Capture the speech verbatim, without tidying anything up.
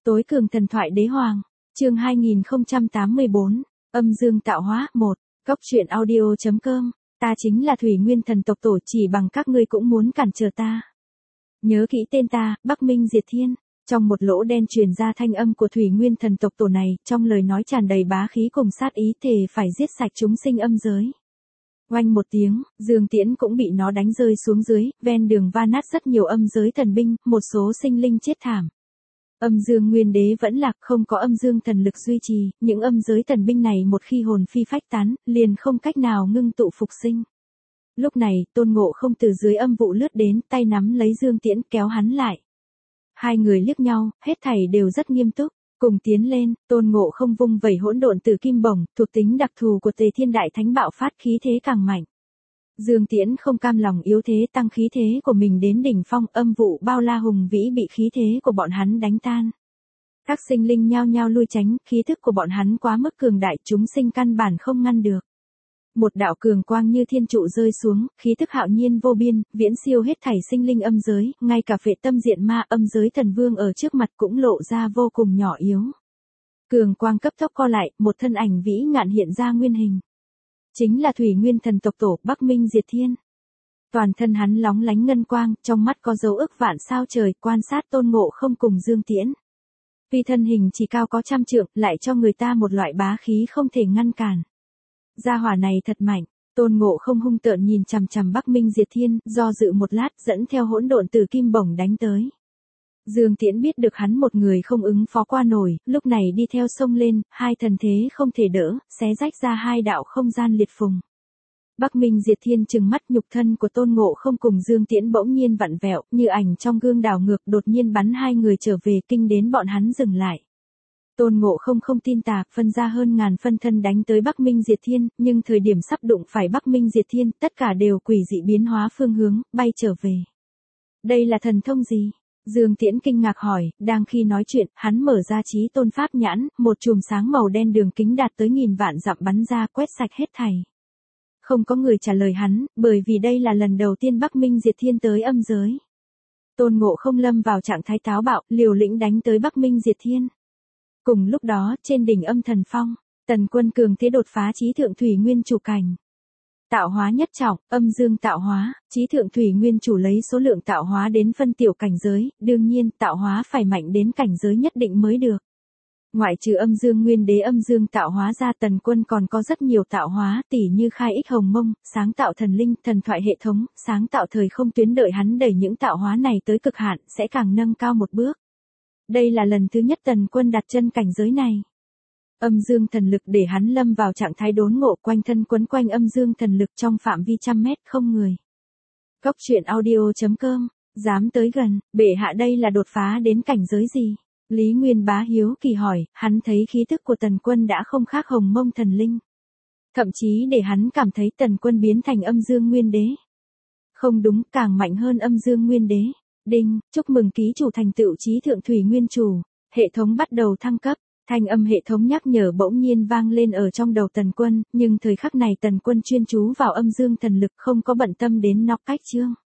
Tối cường thần thoại đế hoàng, chương hai nghìn không trăm tám mươi bốn, âm dương tạo hóa, một, góc truyện audio chấm com, ta chính là Thủy Nguyên thần tộc tổ, chỉ bằng các ngươi cũng muốn cản trở ta. Nhớ kỹ tên ta, Bắc Minh Diệt Thiên. Trong một lỗ đen truyền ra thanh âm của Thủy Nguyên thần tộc tổ này, trong lời nói tràn đầy bá khí cùng sát ý, thề phải giết sạch chúng sinh âm giới. Oanh một tiếng, Dương Tiễn cũng bị nó đánh rơi xuống dưới, ven đường va nát rất nhiều âm giới thần binh, một số sinh linh chết thảm. Âm dương nguyên đế vẫn lạc, không có âm dương thần lực duy trì, những âm giới thần binh này một khi hồn phi phách tán, liền không cách nào ngưng tụ phục sinh. Lúc này, Tôn Ngộ Không từ dưới âm vụ lướt đến, tay nắm lấy Dương Tiễn kéo hắn lại. Hai người liếc nhau, hết thảy đều rất nghiêm túc, cùng tiến lên. Tôn Ngộ Không vung vẩy hỗn độn tử kim bổng, thuộc tính đặc thù của Tề Thiên Đại Thánh bạo phát, khí thế càng mạnh. Dương Tiễn không cam lòng yếu thế, tăng khí thế của mình đến đỉnh phong, âm vụ bao la hùng vĩ bị khí thế của bọn hắn đánh tan. Các sinh linh nhao nhao lui tránh, khí thức của bọn hắn quá mức cường đại, chúng sinh căn bản không ngăn được. Một đạo cường quang như thiên trụ rơi xuống, khí thức hạo nhiên vô biên, viễn siêu hết thảy sinh linh âm giới, ngay cả Phệ Tâm Diện Ma âm giới thần vương ở trước mặt cũng lộ ra vô cùng nhỏ yếu. Cường quang cấp tốc co lại, một thân ảnh vĩ ngạn hiện ra nguyên hình. Chính là Thủy Nguyên thần tộc tổ, Bắc Minh Diệt Thiên. Toàn thân hắn lóng lánh ngân quang, trong mắt có dấu ức vạn sao trời, quan sát Tôn Ngộ Không cùng Dương Tiễn. Vì thân hình chỉ cao có trăm trượng, lại cho người ta một loại bá khí không thể ngăn cản. Gia hỏa này thật mạnh. Tôn Ngộ Không hung tợn nhìn chằm chằm Bắc Minh Diệt Thiên, do dự một lát, dẫn theo hỗn độn tử kim bổng đánh tới. Dương Tiễn biết được hắn một người không ứng phó qua nổi, lúc này đi theo sông lên, hai thần thế không thể đỡ, xé rách ra hai đạo không gian liệt phùng. Bắc Minh Diệt Thiên trừng mắt, nhục thân của Tôn Ngộ Không cùng Dương Tiễn bỗng nhiên vặn vẹo, như ảnh trong gương đảo ngược, đột nhiên bắn hai người trở về, kinh đến bọn hắn dừng lại. Tôn Ngộ Không không tin tà, phân ra hơn ngàn phân thân đánh tới Bắc Minh Diệt Thiên, nhưng thời điểm sắp đụng phải Bắc Minh Diệt Thiên, tất cả đều quỷ dị biến hóa phương hướng, bay trở về. Đây là thần thông gì? Dương Tiễn kinh ngạc hỏi, đang khi nói chuyện, hắn mở ra Chí Tôn Pháp nhãn, một chùm sáng màu đen đường kính đạt tới nghìn vạn dặm bắn ra, quét sạch hết thảy. Không có người trả lời hắn, bởi vì đây là lần đầu tiên Bắc Minh Diệt Thiên tới âm giới. Tôn Ngộ Không lâm vào trạng thái táo bạo, liều lĩnh đánh tới Bắc Minh Diệt Thiên. Cùng lúc đó, trên đỉnh âm thần phong, Tần Quân cường thế đột phá Chí Thượng Thủy Nguyên chủ cảnh. Tạo hóa nhất trọng, âm dương tạo hóa, Chí Thượng Thủy Nguyên chủ lấy số lượng tạo hóa đến phân tiểu cảnh giới, đương nhiên tạo hóa phải mạnh đến cảnh giới nhất định mới được. Ngoại trừ âm dương nguyên đế âm dương tạo hóa ra, Tần Quân còn có rất nhiều tạo hóa, tỉ như khai ích hồng mông, sáng tạo thần linh, thần thoại hệ thống, sáng tạo thời không tuyến, đợi hắn đẩy những tạo hóa này tới cực hạn, sẽ càng nâng cao một bước. Đây là lần thứ nhất Tần Quân đặt chân cảnh giới này. Âm dương thần lực để hắn lâm vào trạng thái đốn ngộ, quanh thân quấn quanh âm dương thần lực trong phạm vi trăm mét không người. Góc truyện audio chấm com, dám tới gần, bệ hạ đây là đột phá đến cảnh giới gì? Lý Nguyên Bá hiếu kỳ hỏi, hắn thấy khí thức của Tần Quân đã không khác hồng mông thần linh. Thậm chí để hắn cảm thấy Tần Quân biến thành âm dương nguyên đế. Không đúng, càng mạnh hơn âm dương nguyên đế. Đinh, chúc mừng ký chủ thành tựu Chí Thượng Thủy Nguyên chủ, hệ thống bắt đầu thăng cấp. Thanh âm hệ thống nhắc nhở bỗng nhiên vang lên ở trong đầu Tần Quân, nhưng thời khắc này Tần Quân chuyên chú vào âm dương thần lực, không có bận tâm đến nóc cách chương.